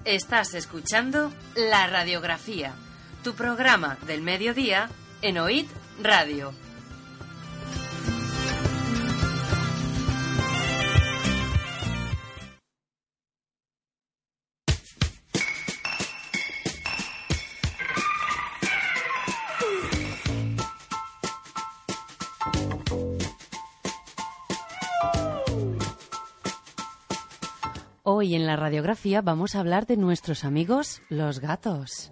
Estás escuchando La Radiografía, tu programa del mediodía en OIT Radio. Hoy en La Radiografía vamos a hablar de nuestros amigos, los gatos.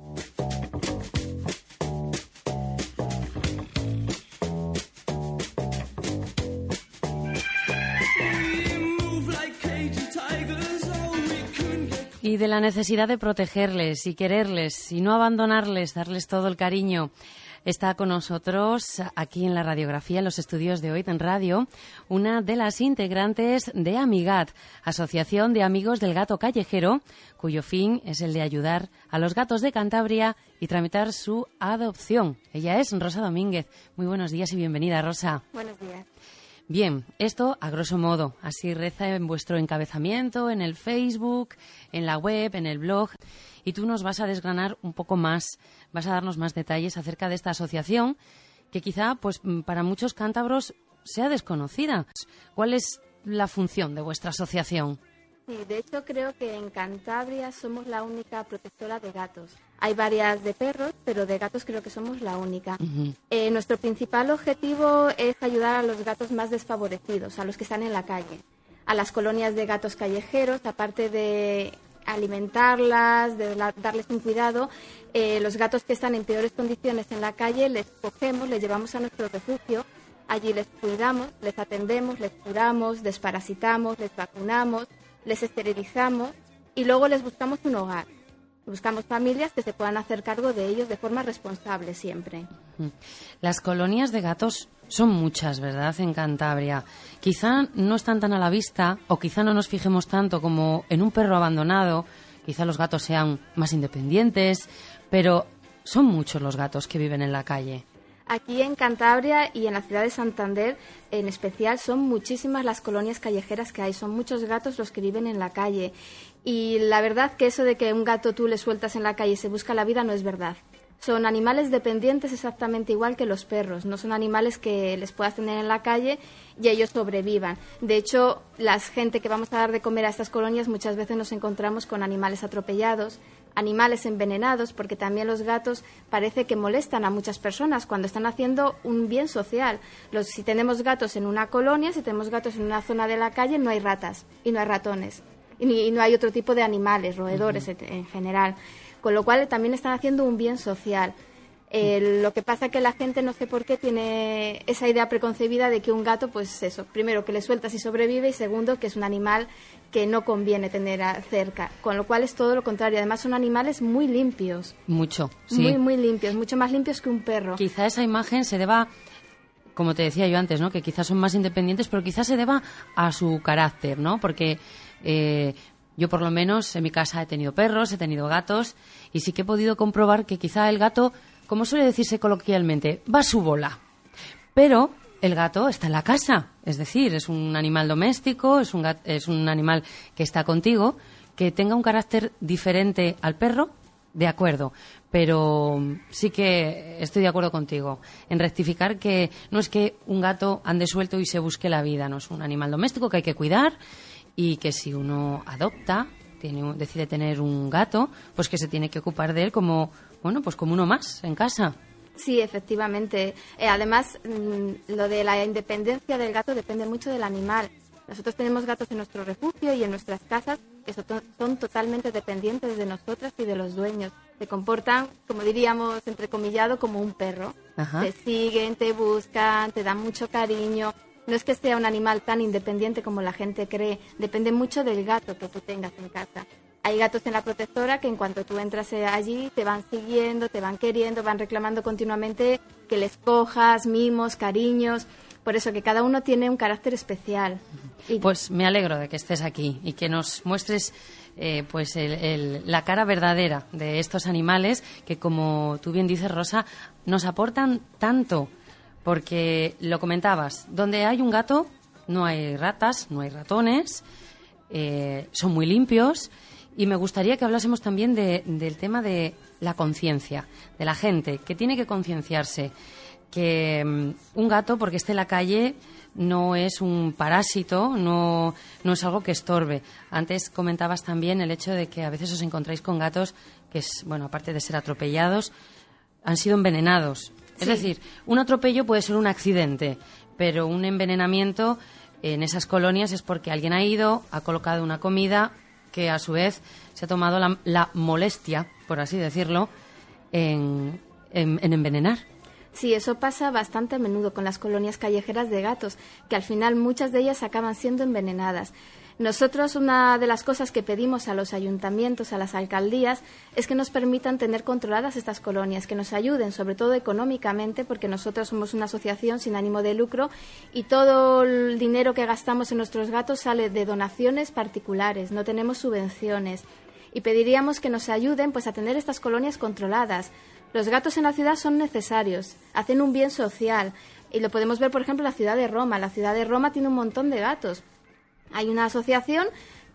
Y de la necesidad de protegerles y quererles y no abandonarles, darles todo el cariño. Está con nosotros aquí en La Radiografía, en los estudios de OIT en Radio, una de las integrantes de Amigat, Asociación de Amigos del Gato Callejero, cuyo fin es el de ayudar a los gatos de Cantabria y tramitar su adopción. Ella es Rosa Domínguez. Muy buenos días y bienvenida, Rosa. Buenos días. Bien, esto a grosso modo, así reza en vuestro encabezamiento, en el Facebook, en la web, en el blog. Y tú nos vas a desgranar un poco más, vas a darnos más detalles acerca de esta asociación que quizá pues para muchos cántabros sea desconocida. ¿Cuál es la función de vuestra asociación? Sí, de hecho creo que en Cantabria somos la única protectora de gatos. Hay varias de perros, pero de gatos creo que somos la única. Uh-huh. Nuestro principal objetivo es ayudar a los gatos más desfavorecidos, a los que están en la calle, a las colonias de gatos callejeros, aparte de alimentarlas, de darles un cuidado. Los gatos que están en peores condiciones en la calle les cogemos, les llevamos a nuestro refugio, allí les cuidamos, les atendemos, les curamos, desparasitamos, les vacunamos, les esterilizamos y luego les buscamos un hogar. Buscamos familias que se puedan hacer cargo de ellos de forma responsable siempre. Las colonias de gatos son muchas, ¿verdad?, en Cantabria. Quizá no están tan a la vista o quizá no nos fijemos tanto como en un perro abandonado. Quizá los gatos sean más independientes, pero son muchos los gatos que viven en la calle. Aquí en Cantabria y en la ciudad de Santander en especial son muchísimas las colonias callejeras que hay, son muchos gatos los que viven en la calle y la verdad que eso de que un gato tú le sueltas en la calle y se busca la vida no es verdad. Son animales dependientes exactamente igual que los perros, no son animales que les puedas tener en la calle y ellos sobrevivan. De hecho, la gente que vamos a dar de comer a estas colonias muchas veces nos encontramos con animales atropellados, animales envenenados, porque también los gatos parece que molestan a muchas personas cuando están haciendo un bien social. Si tenemos gatos en una colonia, si tenemos gatos en una zona de la calle, no hay ratas y no hay ratones y no hay otro tipo de animales, roedores en general. Con lo cual también están haciendo un bien social. Lo que pasa es que la gente no sé por qué tiene esa idea preconcebida de que un gato, pues eso, primero que le sueltas y sobrevive y segundo que es un animal que no conviene tener cerca, con lo cual es todo lo contrario. Además son animales muy limpios. Mucho, sí. Muy, muy limpios, mucho más limpios que un perro. Quizá esa imagen se deba, como te decía yo antes, ¿no?, que quizás son más independientes, pero quizás se deba a su carácter, ¿no? Porque yo por lo menos en mi casa he tenido perros, he tenido gatos y sí que he podido comprobar que quizá el gato, como suele decirse coloquialmente, va a su bola. Pero el gato está en la casa, es decir, es un animal doméstico, es un animal que está contigo, que tenga un carácter diferente al perro, de acuerdo, pero sí que estoy de acuerdo contigo en rectificar que no es que un gato ande suelto y se busque la vida, no es un animal doméstico que hay que cuidar y que si uno adopta, decide tener un gato, pues que se tiene que ocupar de él como uno más en casa. Sí, efectivamente. Además, lo de la independencia del gato depende mucho del animal. Nosotros tenemos gatos en nuestro refugio y en nuestras casas que son totalmente dependientes de nosotras y de los dueños. Se comportan, como diríamos, entrecomillado, como un perro. Ajá. Te siguen, te buscan, te dan mucho cariño. No es que sea un animal tan independiente como la gente cree. Depende mucho del gato que tú tengas en casa. Hay gatos en la protectora que en cuanto tú entras allí te van siguiendo, te van queriendo, van reclamando continuamente que les cojas, mimos, cariños. Por eso que cada uno tiene un carácter especial. Pues me alegro de que estés aquí y que nos muestres la cara verdadera de estos animales que, como tú bien dices, Rosa, nos aportan tanto. Porque lo comentabas, donde hay un gato no hay ratas, no hay ratones, son muy limpios Y me gustaría que hablásemos también del tema de la conciencia, de la gente, que tiene que concienciarse que un gato, porque esté en la calle, no es un parásito, no es algo que estorbe. Antes comentabas también el hecho de que a veces os encontráis con gatos que, aparte de ser atropellados, han sido envenenados. Es decir, un atropello puede ser un accidente, pero un envenenamiento en esas colonias es porque alguien ha ido, ha colocado una comida que a su vez se ha tomado la molestia, por así decirlo, en envenenar. Sí, eso pasa bastante a menudo con las colonias callejeras de gatos, que al final muchas de ellas acaban siendo envenenadas. Nosotros, una de las cosas que pedimos a los ayuntamientos, a las alcaldías, es que nos permitan tener controladas estas colonias, que nos ayuden, sobre todo económicamente, porque nosotros somos una asociación sin ánimo de lucro y todo el dinero que gastamos en nuestros gatos sale de donaciones particulares, no tenemos subvenciones. Y pediríamos que nos ayuden pues a tener estas colonias controladas. Los gatos en la ciudad son necesarios, hacen un bien social y lo podemos ver, por ejemplo, en la ciudad de Roma. La ciudad de Roma tiene un montón de gatos. Hay una asociación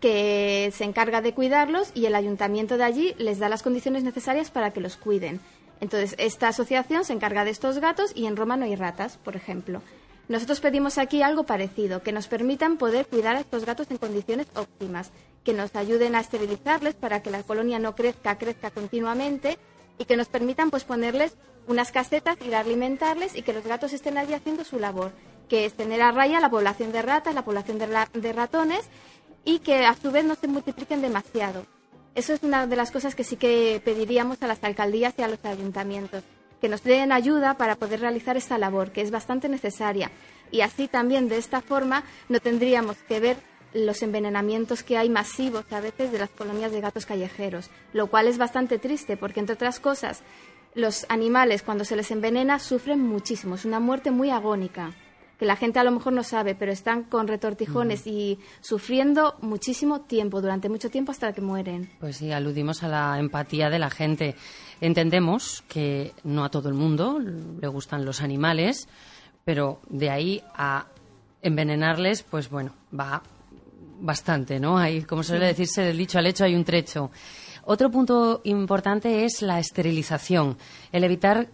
que se encarga de cuidarlos y el ayuntamiento de allí les da las condiciones necesarias para que los cuiden. Entonces, esta asociación se encarga de estos gatos y en Roma no hay ratas, por ejemplo. Nosotros pedimos aquí algo parecido, que nos permitan poder cuidar a estos gatos en condiciones óptimas, que nos ayuden a esterilizarles para que la colonia no crezca continuamente y que nos permitan pues ponerles unas casetas, ir a alimentarles y que los gatos estén allí haciendo su labor, que es tener a raya la población de ratas, la población de ratones y que a su vez no se multipliquen demasiado. Eso es una de las cosas que sí que pediríamos a las alcaldías y a los ayuntamientos, que nos den ayuda para poder realizar esta labor, que es bastante necesaria. Y así también, de esta forma, no tendríamos que ver los envenenamientos que hay masivos a veces de las colonias de gatos callejeros, lo cual es bastante triste porque, entre otras cosas, los animales cuando se les envenena sufren muchísimo, es una muerte muy agónica, que la gente a lo mejor no sabe, pero están con retortijones y sufriendo muchísimo tiempo, durante mucho tiempo hasta que mueren. Pues sí, aludimos a la empatía de la gente. Entendemos que no a todo el mundo le gustan los animales, pero de ahí a envenenarles, pues bueno, va bastante, ¿no? Hay, como suele decirse, del dicho al hecho hay un trecho. Otro punto importante es la esterilización, el evitar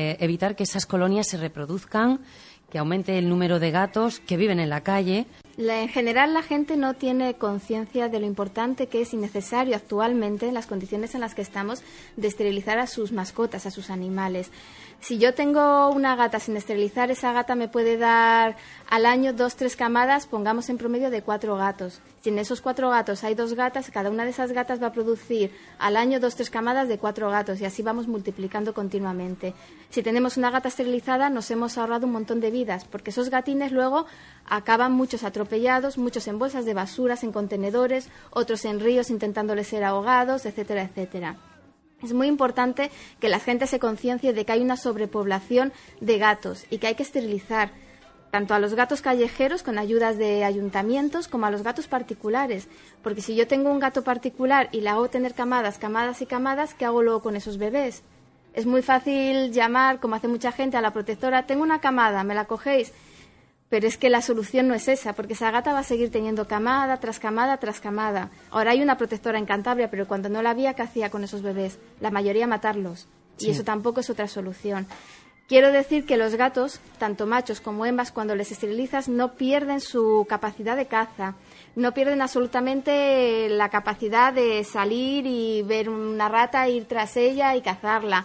que esas colonias se reproduzcan, que aumente el número de gatos que viven en la calle. En general, la gente no tiene conciencia de lo importante que es y necesario actualmente, en las condiciones en las que estamos, de esterilizar a sus mascotas, a sus animales. Si yo tengo una gata sin esterilizar, esa gata me puede dar al año 2-3 camadas, pongamos en promedio de 4 gatos. Si en esos 4 gatos hay 2 gatas, cada una de esas gatas va a producir al año 2-3 camadas de 4 gatos y así vamos multiplicando continuamente. Si tenemos una gata esterilizada, nos hemos ahorrado un montón de vidas, porque esos gatines luego acaban muchos atropellados, muchos en bolsas de basuras, en contenedores, otros en ríos intentándoles ser ahogados, etcétera, etcétera. Es muy importante que la gente se conciencie de que hay una sobrepoblación de gatos y que hay que esterilizar tanto a los gatos callejeros con ayudas de ayuntamientos como a los gatos particulares. Porque si yo tengo un gato particular y le hago tener camadas, camadas y camadas, ¿qué hago luego con esos bebés? Es muy fácil llamar, como hace mucha gente, a la protectora, tengo una camada, ¿me la cogéis? Pero es que la solución no es esa, porque esa gata va a seguir teniendo camada tras camada tras camada. Ahora hay una protectora en Cantabria, pero cuando no la había, ¿qué hacía con esos bebés? La mayoría matarlos. Sí. Y eso tampoco es otra solución. Quiero decir que los gatos, tanto machos como hembras, cuando les esterilizas, no pierden su capacidad de caza. No pierden absolutamente la capacidad de salir y ver una rata, ir tras ella y cazarla.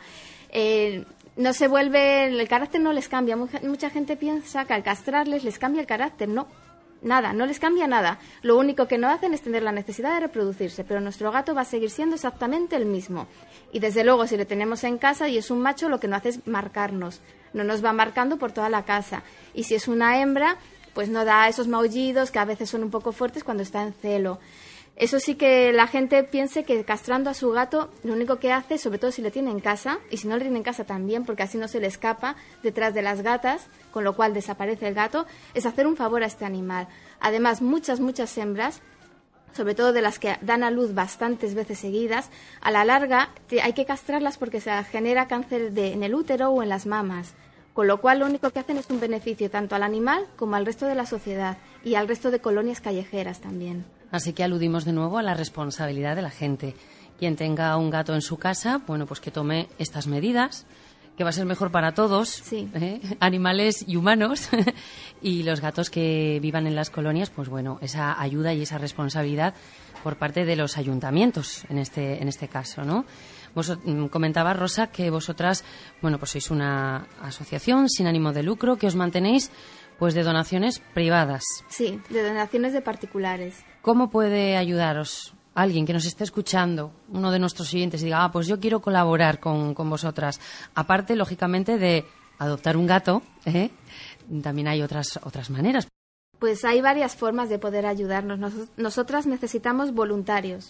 No se vuelve, el carácter no les cambia. Mucha gente piensa que al castrarles les cambia el carácter. No, nada, no les cambia nada. Lo único que no hacen es tener la necesidad de reproducirse, pero nuestro gato va a seguir siendo exactamente el mismo. Y desde luego, si le tenemos en casa y es un macho, lo que no hace es marcarnos. No nos va marcando por toda la casa. Y si es una hembra, pues no da esos maullidos que a veces son un poco fuertes cuando está en celo. Eso sí, que la gente piense que castrando a su gato lo único que hace, sobre todo si le tiene en casa, y si no le tiene en casa también, porque así no se le escapa detrás de las gatas, con lo cual desaparece el gato, es hacer un favor a este animal. Además, muchas hembras, sobre todo de las que dan a luz bastantes veces seguidas, a la larga hay que castrarlas porque se genera cáncer en el útero o en las mamas. con lo cual lo único que hacen es un beneficio tanto al animal como al resto de la sociedad y al resto de colonias callejeras también. Así que aludimos de nuevo a la responsabilidad de la gente. Quien tenga un gato en su casa, bueno, pues que tome estas medidas, que va a ser mejor para todos, sí. Animales y humanos, y los gatos que vivan en las colonias, pues bueno, esa ayuda y esa responsabilidad por parte de los ayuntamientos, en este caso, ¿no? Vos comentaba, Rosa, que vosotras, bueno, pues sois una asociación sin ánimo de lucro, que os mantenéis, pues, de donaciones privadas. Sí, de donaciones de particulares. ¿Cómo puede ayudaros alguien que nos esté escuchando, uno de nuestros siguientes, y diga, pues yo quiero colaborar con vosotras? Aparte, lógicamente, de adoptar un gato, también hay otras maneras. Pues hay varias formas de poder ayudarnos. Nosotras necesitamos voluntarios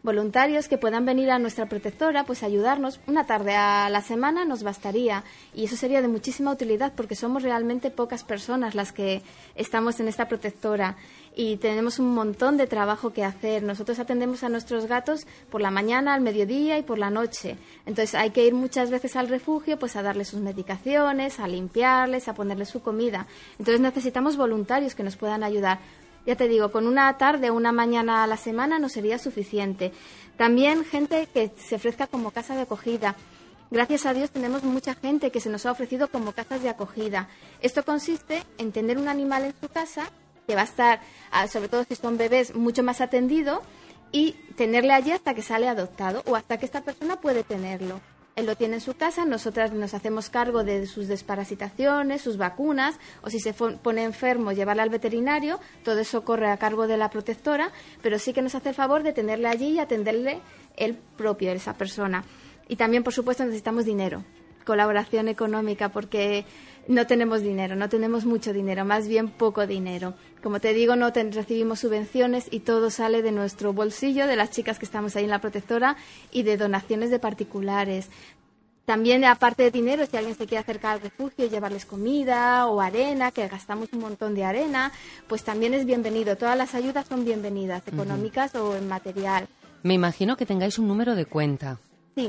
que puedan venir a nuestra protectora, pues ayudarnos. Una tarde a la semana nos bastaría, y eso sería de muchísima utilidad porque somos realmente pocas personas las que estamos en esta protectora y tenemos un montón de trabajo que hacer. Nosotros atendemos a nuestros gatos por la mañana, al mediodía y por la noche. Entonces hay que ir muchas veces al refugio, pues a darles sus medicaciones, a limpiarles, a ponerles su comida. Entonces necesitamos voluntarios que nos puedan ayudar. Ya te digo, con una tarde o una mañana a la semana no sería suficiente. También gente que se ofrezca como casa de acogida. Gracias a Dios tenemos mucha gente que se nos ha ofrecido como casas de acogida. Esto consiste en tener un animal en su casa que va a estar, sobre todo si son bebés, mucho más atendido y tenerle allí hasta que sale adoptado o hasta que esta persona puede tenerlo. Él lo tiene en su casa, nosotras nos hacemos cargo de sus desparasitaciones, sus vacunas, o si se pone enfermo, llevarle al veterinario. Todo eso corre a cargo de la protectora, pero sí que nos hace el favor de tenerle allí y atenderle él propio, esa persona. Y también, por supuesto, necesitamos dinero, colaboración económica, porque no tenemos dinero, no tenemos mucho dinero, más bien poco dinero. Como te digo, no recibimos subvenciones y todo sale de nuestro bolsillo, de las chicas que estamos ahí en la protectora y de donaciones de particulares. También, aparte de dinero, si alguien se quiere acercar al refugio y llevarles comida o arena, que gastamos un montón de arena, pues también es bienvenido. Todas las ayudas son bienvenidas, económicas o en material. Me imagino que tengáis un número de cuenta. Sí.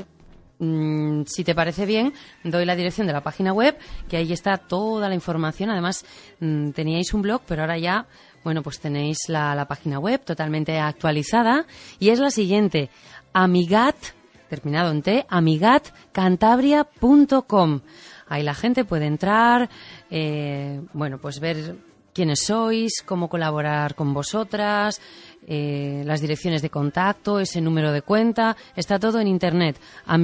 Si te parece bien, doy la dirección de la página web, que ahí está toda la información. Además, teníais un blog, pero ahora ya, bueno, pues tenéis la página web totalmente actualizada, y es la siguiente: Amigat, terminado en T, amigatcantabria.com. Ahí la gente puede entrar, bueno, pues ver quiénes sois, cómo colaborar con vosotras, las direcciones de contacto, ese número de cuenta, está todo en internet,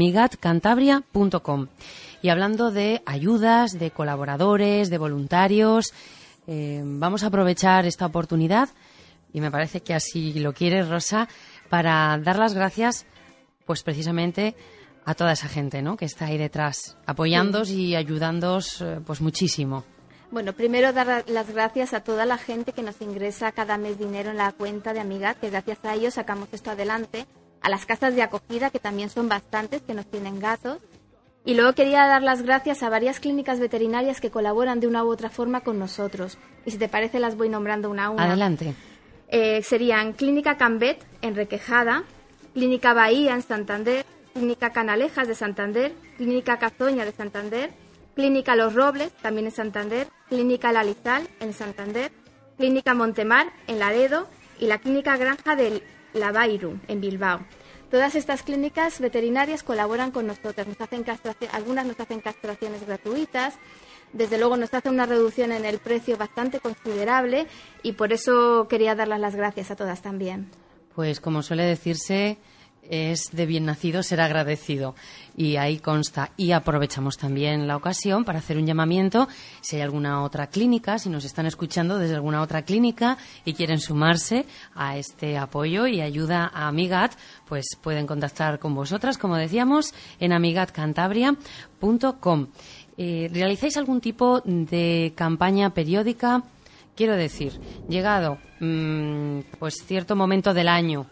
amigatcantabria.com. Y hablando de ayudas, de colaboradores, de voluntarios, vamos a aprovechar esta oportunidad, y me parece que así lo quiere Rosa, para dar las gracias, pues precisamente a toda esa gente, ¿no?, que está ahí detrás, apoyándoos y ayudándoos, pues muchísimo. Bueno, primero dar las gracias a toda la gente que nos ingresa cada mes dinero en la cuenta de Amigat, que gracias a ellos sacamos esto adelante, a las casas de acogida, que también son bastantes, que nos tienen gatos. Y luego quería dar las gracias a varias clínicas veterinarias que colaboran de una u otra forma con nosotros. Y si te parece, las voy nombrando una a una. Adelante. Serían Clínica Cambet en Requejada, Clínica Bahía en Santander, Clínica Canalejas de Santander, Clínica Cazoña de Santander, Clínica Los Robles, también en Santander, Clínica La Lizal, en Santander, Clínica Montemar, en Laredo, y la Clínica Granja del Lavairu, en Bilbao. Todas estas clínicas veterinarias colaboran con nosotras, algunas nos hacen castraciones gratuitas, desde luego nos hacen una reducción en el precio bastante considerable, y por eso quería darles las gracias a todas también. Pues como suele decirse, es de bien nacido ser agradecido, y ahí consta. Y aprovechamos también la ocasión para hacer un llamamiento: si hay alguna otra clínica, si nos están escuchando desde alguna otra clínica y quieren sumarse a este apoyo y ayuda a Amigat, pues pueden contactar con vosotras, como decíamos, en amigatcantabria.com. ¿Realizáis algún tipo de campaña periódica? Quiero decir, llegado pues cierto momento del año,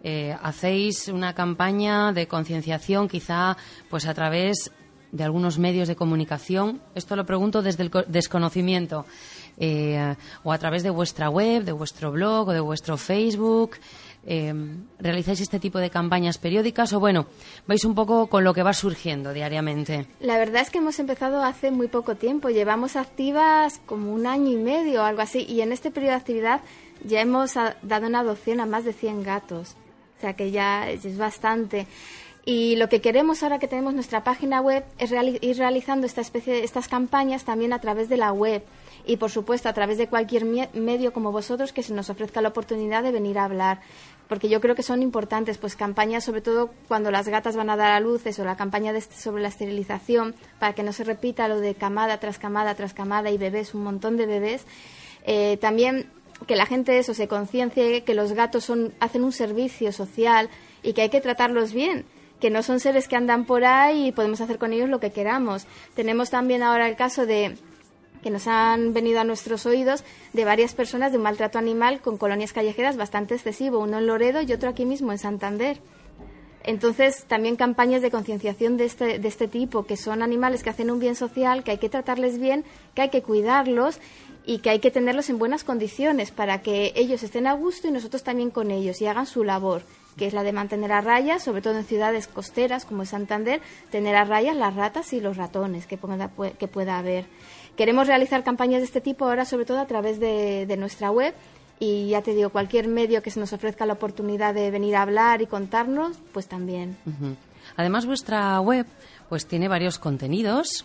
hacéis una campaña de concienciación, quizá pues a través de algunos medios de comunicación. Esto lo pregunto desde el desconocimiento, o a través de vuestra web, de vuestro blog o de vuestro Facebook. realizáis este tipo de campañas periódicas o, bueno, vais un poco con lo que va surgiendo diariamente? La verdad es que hemos empezado hace muy poco tiempo. Llevamos activas como 1 año y medio o algo así. Y en este periodo de actividad ya hemos dado en adopción a más de 100 gatos. O sea que ya es bastante. Y lo que queremos ahora que tenemos nuestra página web es ir realizando estas campañas también a través de la web. Y, por supuesto, a través de cualquier medio como vosotros que se nos ofrezca la oportunidad de venir a hablar. Porque yo creo que son importantes, pues campañas, sobre todo cuando las gatas van a dar a luz, o la campaña sobre la esterilización, para que no se repita lo de camada tras camada tras camada y bebés, un montón de bebés. También que la gente se conciencie que los gatos hacen un servicio social y que hay que tratarlos bien, que no son seres que andan por ahí y podemos hacer con ellos lo que queramos. Tenemos también ahora el caso de que nos han venido a nuestros oídos de varias personas de un maltrato animal con colonias callejeras bastante excesivo, uno en Loredo y otro aquí mismo en Santander. Entonces, también campañas de concienciación de este tipo, que son animales que hacen un bien social, que hay que tratarles bien, que hay que cuidarlos y que hay que tenerlos en buenas condiciones para que ellos estén a gusto y nosotros también con ellos y hagan su labor, que es la de mantener a raya, sobre todo en ciudades costeras como Santander, tener a raya las ratas y los ratones que pueda haber. Queremos realizar campañas de este tipo ahora, sobre todo a través de nuestra web, y ya te digo, cualquier medio que se nos ofrezca la oportunidad de venir a hablar y contarnos, pues también. Uh-huh. Además, vuestra web pues tiene varios contenidos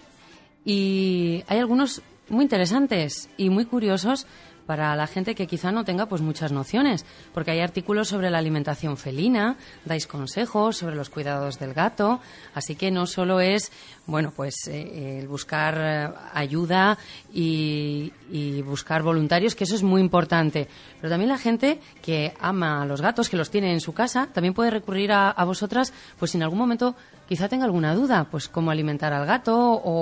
y hay algunos muy interesantes y muy curiosos para la gente que quizá no tenga pues muchas nociones, porque hay artículos sobre la alimentación felina, dais consejos sobre los cuidados del gato, así que no solo es el buscar ayuda y buscar voluntarios, que eso es muy importante, pero también la gente que ama a los gatos, que los tiene en su casa, también puede recurrir a vosotras, pues si en algún momento quizá tenga alguna duda, pues cómo alimentar al gato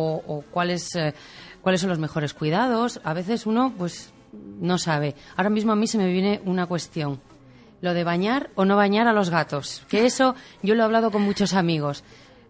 o cuáles son los mejores cuidados. A veces uno pues no sabe. Ahora mismo a mí se me viene una cuestión. Lo de bañar o no bañar a los gatos. Que eso yo lo he hablado con muchos amigos.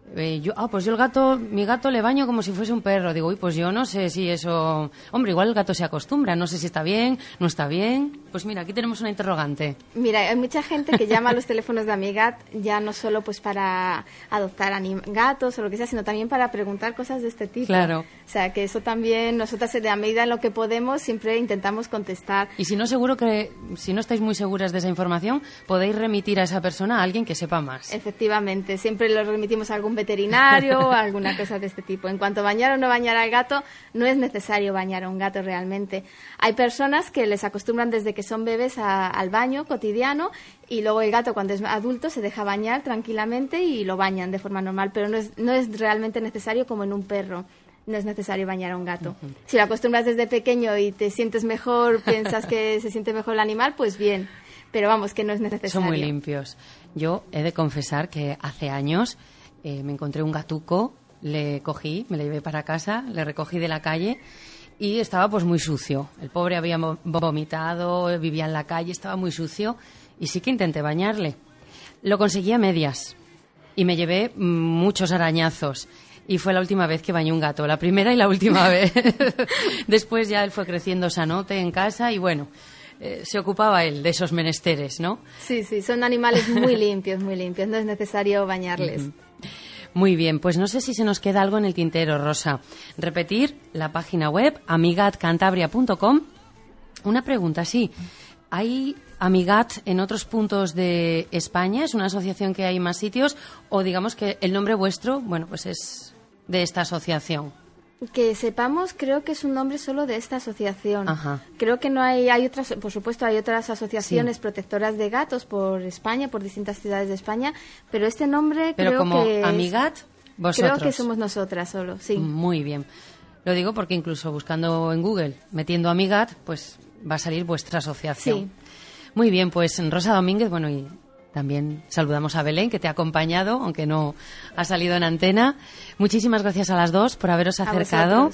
Pues yo mi gato le baño como si fuese un perro. Digo, pues yo no sé si eso... Hombre, igual el gato se acostumbra. No sé si está bien, no está bien. Pues mira, aquí tenemos una interrogante. Mira, hay mucha gente que llama a los teléfonos de Amigat ya no solo pues para adoptar gatos o lo que sea, sino también para preguntar cosas de este tipo. Claro. O sea, que eso también nosotras, de a medida en lo que podemos, siempre intentamos contestar. Y si no, seguro que si no estáis muy seguras de esa información, podéis remitir a esa persona a alguien que sepa más. Efectivamente, siempre lo remitimos a algún veterinario o alguna cosa de este tipo. En cuanto a bañar o no bañar al gato, no es necesario bañar a un gato realmente. Hay personas que les acostumbran desde que son bebés al baño cotidiano y luego el gato cuando es adulto se deja bañar tranquilamente y lo bañan de forma normal, pero no es realmente necesario como en un perro. No es necesario bañar a un gato. Uh-huh. Si lo acostumbras desde pequeño y te sientes mejor, piensas que se siente mejor el animal, pues bien. Pero vamos, que no es necesario. Son muy limpios. Yo he de confesar que hace años me encontré un gatuco, le cogí, me lo llevé para casa, le recogí de la calle y estaba pues muy sucio. El pobre había vomitado, vivía en la calle, estaba muy sucio y sí que intenté bañarle. Lo conseguí a medias y me llevé muchos arañazos. Y fue la última vez que bañé un gato, la primera y la última vez. Después ya él fue creciendo sanote en casa y bueno, se ocupaba él de esos menesteres, ¿no? Sí, son animales muy limpios, no es necesario bañarles. Uh-huh. Muy bien, pues no sé si se nos queda algo en el tintero, Rosa. Repetir la página web, amigatcantabria.com. Una pregunta, sí. ¿Hay Amigat en otros puntos de España? ¿Es una asociación que hay en más sitios? ¿O digamos que el nombre vuestro, pues es de esta asociación? Que sepamos, creo que es un nombre solo de esta asociación. Ajá. Creo que no hay otras, por supuesto, hay otras asociaciones protectoras de gatos por España, por distintas ciudades de España, pero este nombre pero creo como que Amigat, vosotros. Creo que somos nosotras solo, sí. Muy bien. Lo digo porque incluso buscando en Google, metiendo Amigat, pues va a salir vuestra asociación. Sí. Muy bien, pues Rosa Domínguez, y también saludamos a Belén, que te ha acompañado, aunque no ha salido en antena. Muchísimas gracias a las dos por haberos acercado.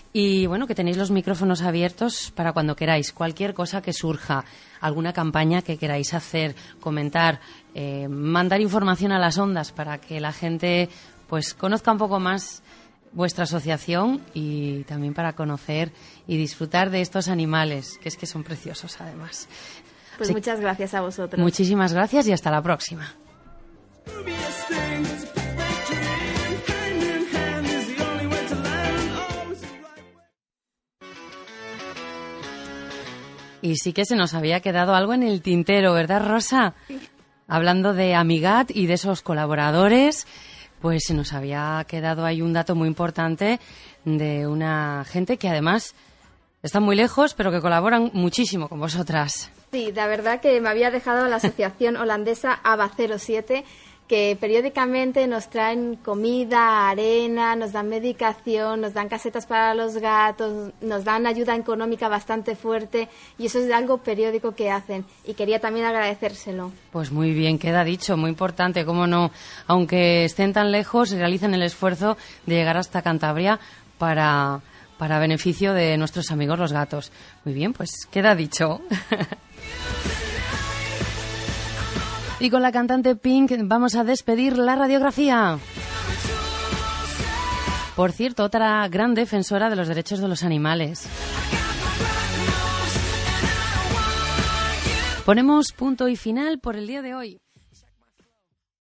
Y que tenéis los micrófonos abiertos para cuando queráis. Cualquier cosa que surja, alguna campaña que queráis hacer, comentar, mandar información a las ondas para que la gente pues conozca un poco más vuestra asociación y también para conocer y disfrutar de estos animales, que es que son preciosos además. Pues Así, muchas gracias a vosotros. Muchísimas gracias y hasta la próxima. Y sí que se nos había quedado algo en el tintero, ¿verdad, Rosa? Sí. Hablando de Amigat y de esos colaboradores, pues se nos había quedado ahí un dato muy importante de una gente que además está muy lejos, pero que colaboran muchísimo con vosotras. Sí, la verdad que me había dejado la asociación holandesa ABA07, que periódicamente nos traen comida, arena, nos dan medicación, nos dan casetas para los gatos, nos dan ayuda económica bastante fuerte, y eso es algo periódico que hacen, y quería también agradecérselo. Pues muy bien, queda dicho, muy importante, cómo no, aunque estén tan lejos, realizan el esfuerzo de llegar hasta Cantabria para beneficio de nuestros amigos los gatos. Muy bien, pues queda dicho. Y con la cantante Pink vamos a despedir la radiografía. Por cierto, otra gran defensora de los derechos de los animales. Ponemos punto y final por el día de hoy.